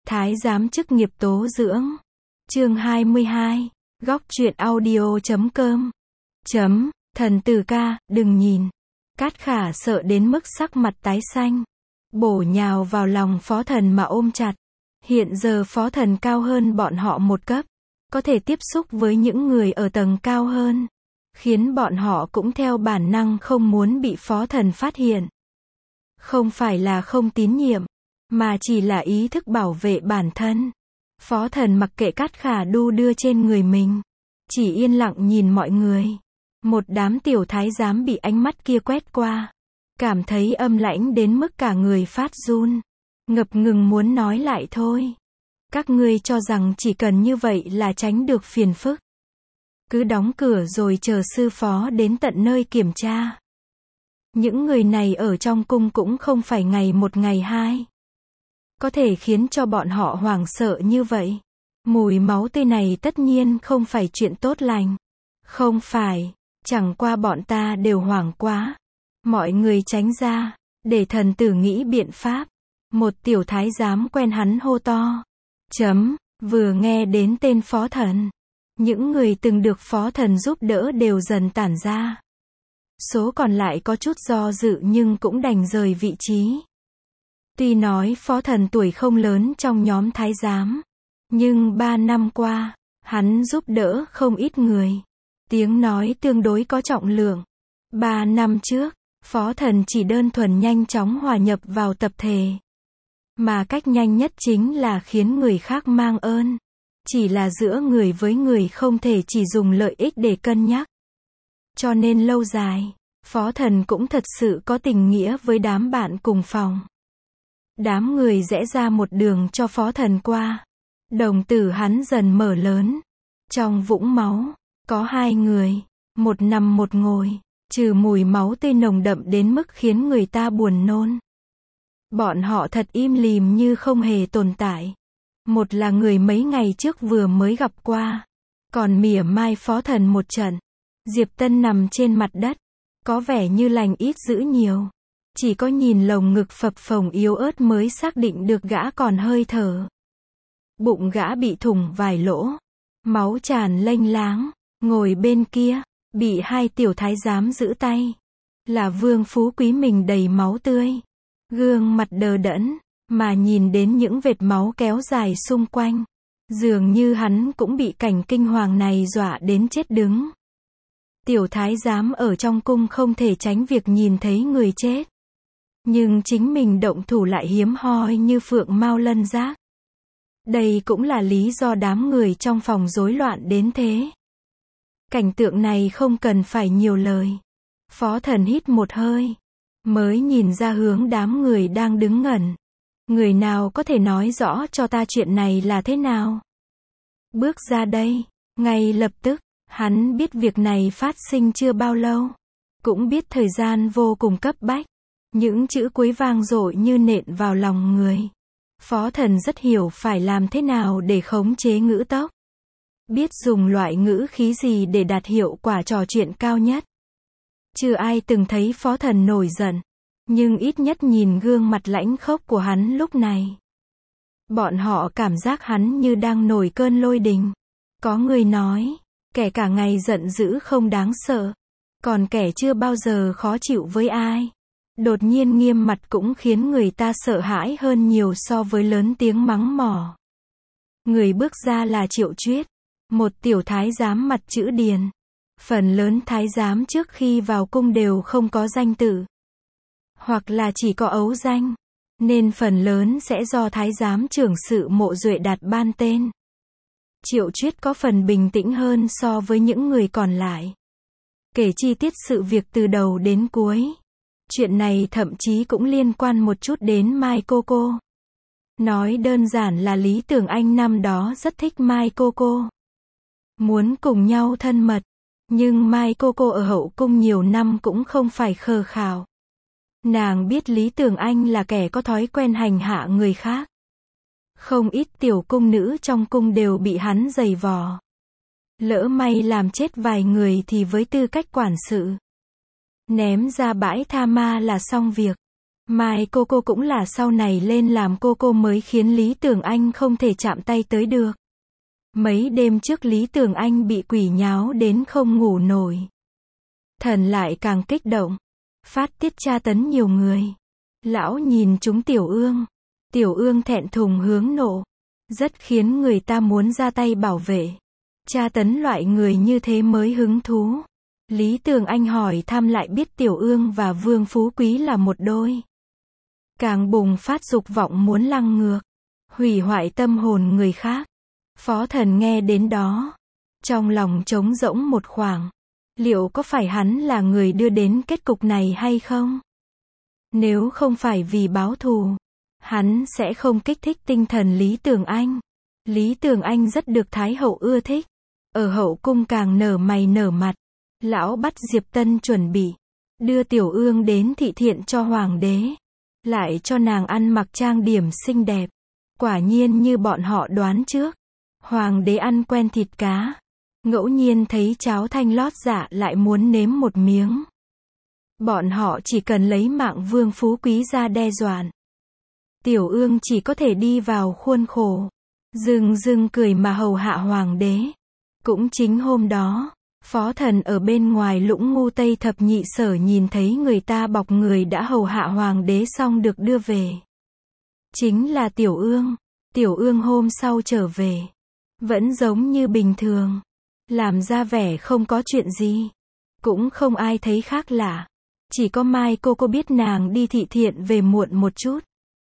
Thái giám chức nghiệp tố dưỡng. Chương 22. Góc truyện audio.com. Thần tử ca, đừng nhìn. Cát Khả sợ đến mức sắc mặt tái xanh. Bổ nhào vào lòng phó thần mà ôm chặt. Hiện giờ phó thần cao hơn bọn họ một cấp. Có thể tiếp xúc với những người ở tầng cao hơn. Khiến bọn họ cũng theo bản năng không muốn bị phó thần phát hiện. Không phải là không tín nhiệm, mà chỉ là ý thức bảo vệ bản thân. Phó thần mặc kệ Cát Khả đu đưa trên người mình. Chỉ yên lặng nhìn mọi người. Một đám tiểu thái giám bị ánh mắt kia quét qua. Cảm thấy âm lãnh đến mức cả người phát run. Ngập ngừng muốn nói lại thôi. Các ngươi cho rằng chỉ cần như vậy là tránh được phiền phức. Cứ đóng cửa rồi chờ sư phó đến tận nơi kiểm tra. Những người này ở trong cung cũng không phải ngày một ngày hai. Có thể khiến cho bọn họ hoảng sợ như vậy. Mùi máu tươi này tất nhiên không phải chuyện tốt lành. Không phải, chẳng qua bọn ta đều hoảng quá. Mọi người tránh ra, để thần tử nghĩ biện pháp. Một tiểu thái giám quen hắn hô to. Vừa nghe đến tên phó thần. Những người từng được phó thần giúp đỡ đều dần tản ra. Số còn lại có chút do dự nhưng cũng đành rời vị trí. Tuy nói phó thần tuổi không lớn trong nhóm thái giám. Nhưng 3 năm qua, hắn giúp đỡ không ít người. Tiếng nói tương đối có trọng lượng. 3 năm trước, phó thần chỉ đơn thuần nhanh chóng hòa nhập vào tập thể. Mà cách nhanh nhất chính là khiến người khác mang ơn. Chỉ là giữa người với người không thể chỉ dùng lợi ích để cân nhắc. Cho nên lâu dài, phó thần cũng thật sự có tình nghĩa với đám bạn cùng phòng. Đám người rẽ ra một đường cho phó thần qua. Đồng tử hắn dần mở lớn. Trong vũng máu, có 2 người, một nằm một ngồi, trừ mùi máu tươi nồng đậm đến mức khiến người ta buồn nôn. Bọn họ thật im lìm như không hề tồn tại. Một là người mấy ngày trước vừa mới gặp qua. Còn mỉa mai phó thần một trận. Diệp Tân nằm trên mặt đất. Có vẻ như lành ít dữ nhiều. Chỉ có nhìn lồng ngực phập phồng yếu ớt mới xác định được gã còn hơi thở. Bụng gã bị thủng vài lỗ. Máu tràn lênh láng. Ngồi bên kia, bị 2 tiểu thái giám giữ tay. Là Vương Phú Quý mình đầy máu tươi. Gương mặt đờ đẫn, mà nhìn đến những vệt máu kéo dài xung quanh. Dường như hắn cũng bị cảnh kinh hoàng này dọa đến chết đứng. Tiểu thái giám ở trong cung không thể tránh việc nhìn thấy người chết. Nhưng chính mình động thủ lại hiếm hoi như phượng mao lân giác. Đây cũng là lý do đám người trong phòng rối loạn đến thế. Cảnh tượng này không cần phải nhiều lời. Phó thần hít một hơi. Mới nhìn ra hướng đám người đang đứng ngẩn. Người nào có thể nói rõ cho ta chuyện này là thế nào? Bước ra đây. Ngay lập tức, hắn biết việc này phát sinh chưa bao lâu. Cũng biết thời gian vô cùng cấp bách. Những chữ cuối vang dội như nện vào lòng người. Phó thần rất hiểu phải làm thế nào để khống chế ngữ tốc. Biết dùng loại ngữ khí gì để đạt hiệu quả trò chuyện cao nhất. Chưa ai từng thấy phó thần nổi giận. Nhưng ít nhất nhìn gương mặt lãnh khốc của hắn lúc này. Bọn họ cảm giác hắn như đang nổi cơn lôi đình. Có người nói, kẻ cả ngày giận dữ không đáng sợ. Còn kẻ chưa bao giờ khó chịu với ai. Đột nhiên nghiêm mặt cũng khiến người ta sợ hãi hơn nhiều so với lớn tiếng mắng mỏ. Người bước ra là Triệu Chuyết. Một tiểu thái giám mặt chữ điền. Phần lớn thái giám trước khi vào cung đều không có danh tự. Hoặc là chỉ có ấu danh. Nên phần lớn sẽ do thái giám trưởng sự Mộ Duệ Đạt ban tên. Triệu Chuyết có phần bình tĩnh hơn so với những người còn lại. Kể chi tiết sự việc từ đầu đến cuối. Chuyện này thậm chí cũng liên quan một chút đến Mai Cô Cô. Nói đơn giản là Lý Tưởng Anh năm đó rất thích Mai Cô Cô. Muốn cùng nhau thân mật. Nhưng Mai Cô Cô ở hậu cung nhiều năm cũng không phải khờ khảo. Nàng biết Lý Tưởng Anh là kẻ có thói quen hành hạ người khác. Không ít tiểu cung nữ trong cung đều bị hắn giày vò. Lỡ may làm chết vài người thì với tư cách quản sự. Ném ra bãi tha ma là xong việc. Mai cô cũng là sau này lên làm cô mới khiến Lý Tường Anh không thể chạm tay tới được. Mấy đêm trước Lý Tường Anh bị quỷ nháo đến không ngủ nổi. Thần lại càng kích động. Phát tiết tra tấn nhiều người. Lão nhìn chúng Tiểu Ương. Tiểu Ương thẹn thùng hướng nộ. Rất khiến người ta muốn ra tay bảo vệ. Tra tấn loại người như thế mới hứng thú. Lý Tường Anh hỏi thăm lại biết Tiểu Ương và Vương Phú Quý là một đôi. Càng bùng phát dục vọng muốn lăng ngược. Hủy hoại tâm hồn người khác. Phó Thần nghe đến đó. Trong lòng trống rỗng một khoảng. Liệu có phải hắn là người đưa đến kết cục này hay không? Nếu không phải vì báo thù, hắn sẽ không kích thích tinh thần Lý Tường Anh. Lý Tường Anh rất được Thái hậu ưa thích. Ở hậu cung càng nở mày nở mặt. Lão bắt Diệp Tân chuẩn bị đưa Tiểu Ương đến thị thiện cho hoàng đế. Lại cho nàng ăn mặc trang điểm xinh đẹp. Quả nhiên như bọn họ đoán trước. Hoàng đế ăn quen thịt cá. Ngẫu nhiên thấy cháo thanh lót dạ lại muốn nếm một miếng. Bọn họ chỉ cần lấy mạng Vương Phú Quý ra đe dọa. Tiểu Ương chỉ có thể đi vào khuôn khổ. Dưng cười mà hầu hạ hoàng đế. Cũng chính hôm đó, Phó Thần ở bên ngoài Lũng Ngu Tây Thập Nhị Sở nhìn thấy người ta bọc người đã hầu hạ hoàng đế xong được đưa về. Chính là Tiểu Ương. Tiểu Ương hôm sau trở về. Vẫn giống như bình thường. Làm ra vẻ không có chuyện gì. Cũng không ai thấy khác lạ. Chỉ có Mai cô biết nàng đi thị thiện về muộn một chút.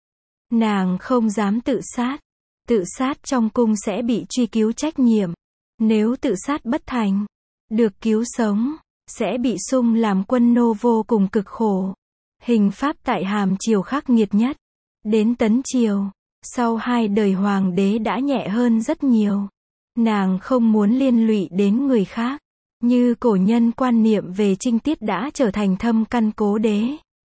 Nàng không dám tự sát. Tự sát trong cung sẽ bị truy cứu trách nhiệm. Nếu tự sát bất thành, được cứu sống, sẽ bị sung làm quân nô vô cùng cực khổ. Hình pháp tại Hàm Triều khắc nghiệt nhất. Đến Tấn Triều, sau 2 đời hoàng đế đã nhẹ hơn rất nhiều. Nàng không muốn liên lụy đến người khác. Như cổ nhân quan niệm về trinh tiết đã trở thành thâm căn cố đế.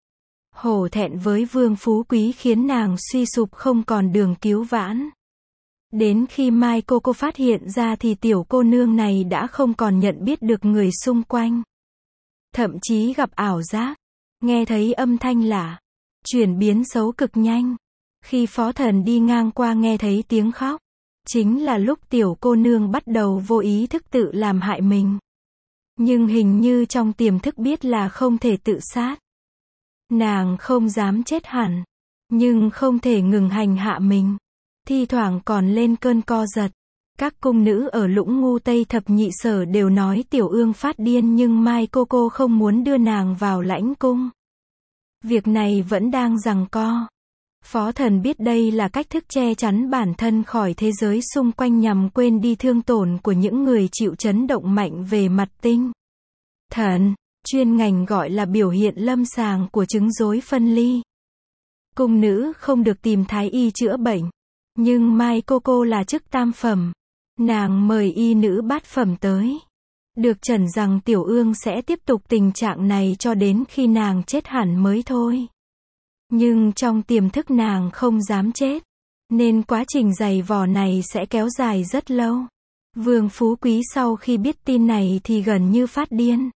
Hổ thẹn với Vương Phú Quý khiến nàng suy sụp không còn đường cứu vãn. Đến khi Mai cô phát hiện ra thì tiểu cô nương này đã không còn nhận biết được người xung quanh. Thậm chí gặp ảo giác. Nghe thấy âm thanh lạ. Chuyển biến xấu cực nhanh. Khi Phó Thần đi ngang qua nghe thấy tiếng khóc. Chính là lúc tiểu cô nương bắt đầu vô ý thức tự làm hại mình. Nhưng hình như trong tiềm thức biết là không thể tự sát. Nàng không dám chết hẳn. Nhưng không thể ngừng hành hạ mình. Thi thoảng còn lên cơn co giật. Các cung nữ ở Lũng Ngu Tây Thập Nhị Sở đều nói Tiểu Ương phát điên nhưng Mai cô không muốn đưa nàng vào lãnh cung. Việc này vẫn đang giằng co. Phó Thần biết đây là cách thức che chắn bản thân khỏi thế giới xung quanh nhằm quên đi thương tổn của những người chịu chấn động mạnh về mặt tinh thần, chuyên ngành gọi là biểu hiện lâm sàng của chứng rối phân ly. Cung nữ không được tìm thái y chữa bệnh, nhưng Mai cô là chức tam phẩm. Nàng mời y nữ bát phẩm tới. Được chẩn rằng Tiểu Ương sẽ tiếp tục tình trạng này cho đến khi nàng chết hẳn mới thôi. Nhưng trong tiềm thức nàng không dám chết. Nên quá trình giày vò này sẽ kéo dài rất lâu. Vương Phú Quý sau khi biết tin này thì gần như phát điên.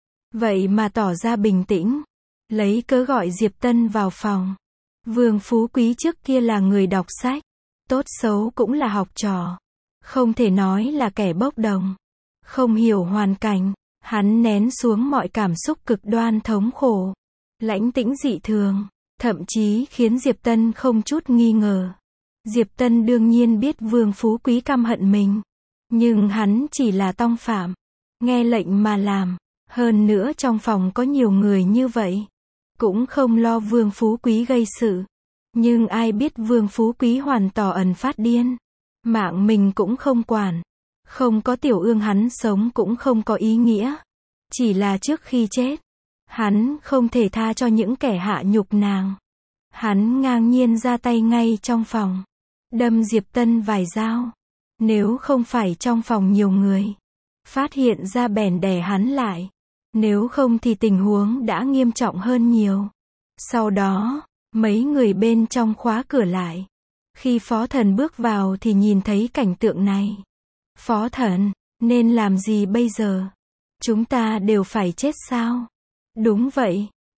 Vậy mà tỏ ra bình tĩnh. Lấy cớ gọi Diệp Tân vào phòng. Vương Phú Quý trước kia là người đọc sách. Tốt xấu cũng là học trò. Không thể nói là kẻ bốc đồng. Không hiểu hoàn cảnh. Hắn nén xuống mọi cảm xúc cực đoan thống khổ. Lãnh tĩnh dị thường. Thậm chí khiến Diệp Tân không chút nghi ngờ. Diệp Tân đương nhiên biết Vương Phú Quý căm hận mình. Nhưng hắn chỉ là tong phạm. Nghe lệnh mà làm. Hơn nữa trong phòng có nhiều người như vậy. Cũng không lo Vương Phú Quý gây sự. Nhưng ai biết Vương Phú Quý hoàn tỏ ẩn phát điên. Mạng mình cũng không quản. Không có Tiểu Ương hắn sống cũng không có ý nghĩa. Chỉ là trước khi chết. Hắn không thể tha cho những kẻ hạ nhục nàng. Hắn ngang nhiên ra tay ngay trong phòng. Đâm Diệp Tân vài dao. Nếu không phải trong phòng nhiều người. Phát hiện ra bèn đè hắn lại. Nếu không thì tình huống đã nghiêm trọng hơn nhiều. Sau đó, mấy người bên trong khóa cửa lại. Khi Phó Thần bước vào thì nhìn thấy cảnh tượng này. Phó Thần, nên làm gì bây giờ? Chúng ta đều phải chết sao? Đúng vậy,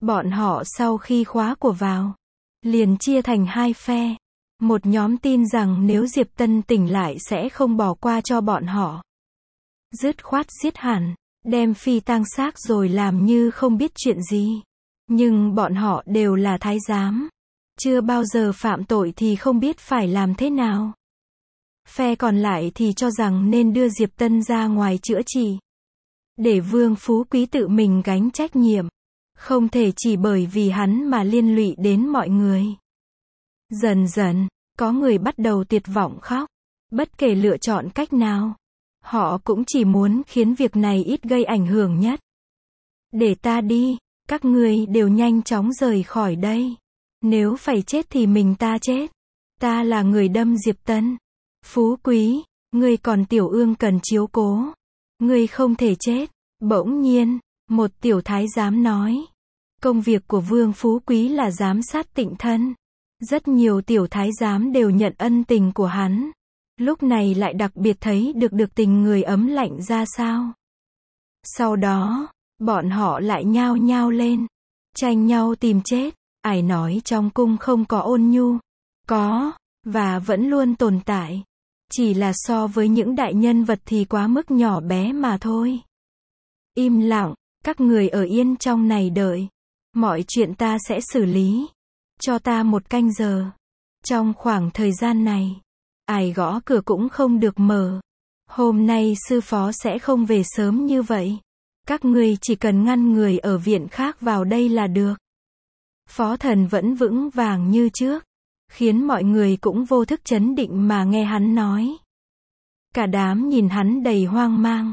Bọn họ sau khi khóa của vào, liền chia thành hai phe. Một nhóm tin rằng nếu Diệp Tân tỉnh lại sẽ không bỏ qua cho bọn họ. Dứt khoát giết hẳn, đem phi tang xác rồi làm như không biết chuyện gì. Nhưng bọn họ đều là thái giám. Chưa bao giờ phạm tội thì không biết phải làm thế nào. Phe còn lại thì cho rằng nên đưa Diệp Tân ra ngoài chữa trị. Để Vương Phú Quý tự mình gánh trách nhiệm. Không thể chỉ bởi vì hắn mà liên lụy đến mọi người. Dần dần, có người bắt đầu tuyệt vọng khóc. Bất kể lựa chọn cách nào, họ cũng chỉ muốn khiến việc này ít gây ảnh hưởng nhất. Để ta đi, các ngươi đều nhanh chóng rời khỏi đây. Nếu phải chết thì mình ta chết. Ta là người đâm Diệp Tân. Phú Quý, ngươi còn Tiểu Ương cần chiếu cố. Ngươi không thể chết. Bỗng nhiên, một tiểu thái giám nói. Công việc của Vương Phú Quý là giám sát Tịnh thân. Rất nhiều tiểu thái giám đều nhận ân tình của hắn. Lúc này lại đặc biệt thấy được tình người ấm lạnh ra sao. Sau đó, bọn họ lại nhao nhao lên. Tranh nhau tìm chết. Ai nói trong cung không có ôn nhu? Có, và vẫn luôn tồn tại. Chỉ là so với những đại nhân vật thì quá mức nhỏ bé mà thôi. Im lặng, các người ở yên trong này đợi. Mọi chuyện ta sẽ xử lý. Cho ta 1 canh giờ. Trong khoảng thời gian này, ai gõ cửa cũng không được mở. Hôm nay sư phó sẽ không về sớm như vậy. Các ngươi chỉ cần ngăn người ở viện khác vào đây là được. Phó Thần vẫn vững vàng như trước, khiến mọi người cũng vô thức chấn định mà nghe hắn nói. Cả đám nhìn hắn đầy hoang mang.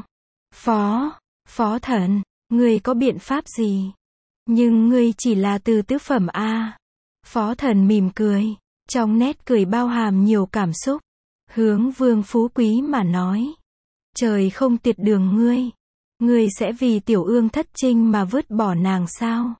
Phó Thần, ngươi có biện pháp gì? Nhưng ngươi chỉ là từ tứ phẩm a. Phó Thần mỉm cười, trong nét cười bao hàm nhiều cảm xúc, hướng Vương Phú Quý mà nói. Trời không tiệt đường ngươi. Ngươi sẽ vì Tiểu Ương thất trinh mà vứt bỏ nàng sao?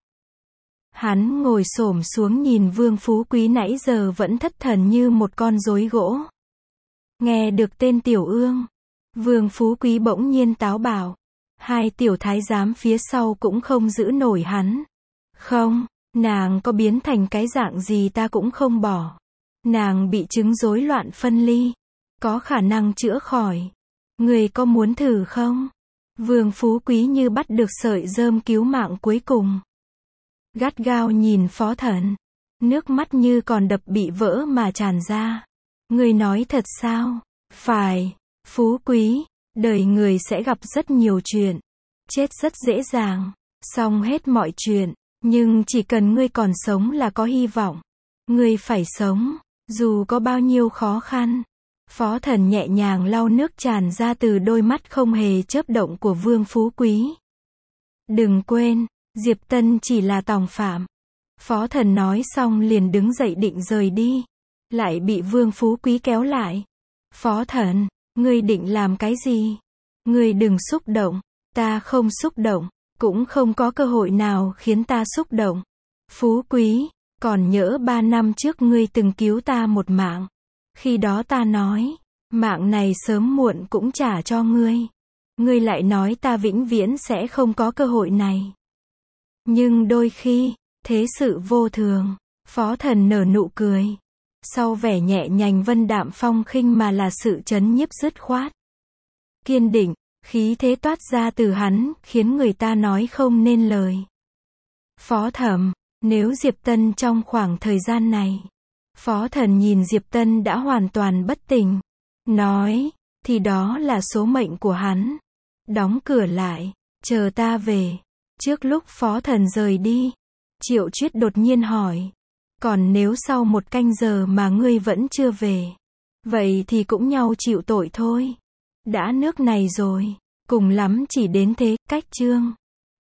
Hắn ngồi xổm xuống nhìn Vương Phú Quý nãy giờ vẫn thất thần như một con rối gỗ. Nghe được tên Tiểu Ương, Vương Phú Quý bỗng nhiên táo bạo. Hai tiểu thái giám phía sau cũng không giữ nổi hắn. Không, nàng có biến thành cái dạng gì ta cũng không bỏ. Nàng bị chứng rối loạn phân ly, có khả năng chữa khỏi. Người có muốn thử không? Vương Phú Quý như bắt được sợi rơm cứu mạng cuối cùng. Gắt gao nhìn Phó Thần, nước mắt như còn đập bị vỡ mà tràn ra. Người nói thật sao? Phải, Phú Quý, đời người sẽ gặp rất nhiều chuyện, chết rất dễ dàng, xong hết mọi chuyện, nhưng chỉ cần ngươi còn sống là có hy vọng. Ngươi phải sống, dù có bao nhiêu khó khăn. Phó Thần nhẹ nhàng lau nước tràn ra từ đôi mắt không hề chớp động của Vương Phú Quý. Đừng quên, Diệp Tân chỉ là tòng phạm. Phó Thần nói xong liền đứng dậy định rời đi, lại bị Vương Phú Quý kéo lại. Phó Thần, ngươi định làm cái gì? Ngươi đừng xúc động. Ta không xúc động, cũng không có cơ hội nào khiến ta xúc động. Phú Quý, còn nhớ 3 năm trước ngươi từng cứu ta một mạng. Khi đó ta nói, mạng này sớm muộn cũng trả cho ngươi. Ngươi lại nói ta vĩnh viễn sẽ không có cơ hội này. Nhưng đôi khi, thế sự vô thường. Phó Thần nở nụ cười. Sau vẻ nhẹ nhàng vân đạm phong khinh mà là sự trấn nhiếp dứt khoát. Kiên định, khí thế toát ra từ hắn, khiến người ta nói không nên lời. Phó Thẩm, nếu Diệp Tân trong khoảng thời gian này. Phó Thần nhìn Diệp Tân đã hoàn toàn bất tỉnh. Nói, thì đó là số mệnh của hắn. Đóng cửa lại, chờ ta về. Trước lúc Phó Thần rời đi, Triệu Chuyết đột nhiên hỏi. Còn nếu sau 1 canh giờ mà ngươi vẫn chưa về, vậy thì cũng nhau chịu tội thôi. Đã nước này rồi, cùng lắm chỉ đến thế, cách chương.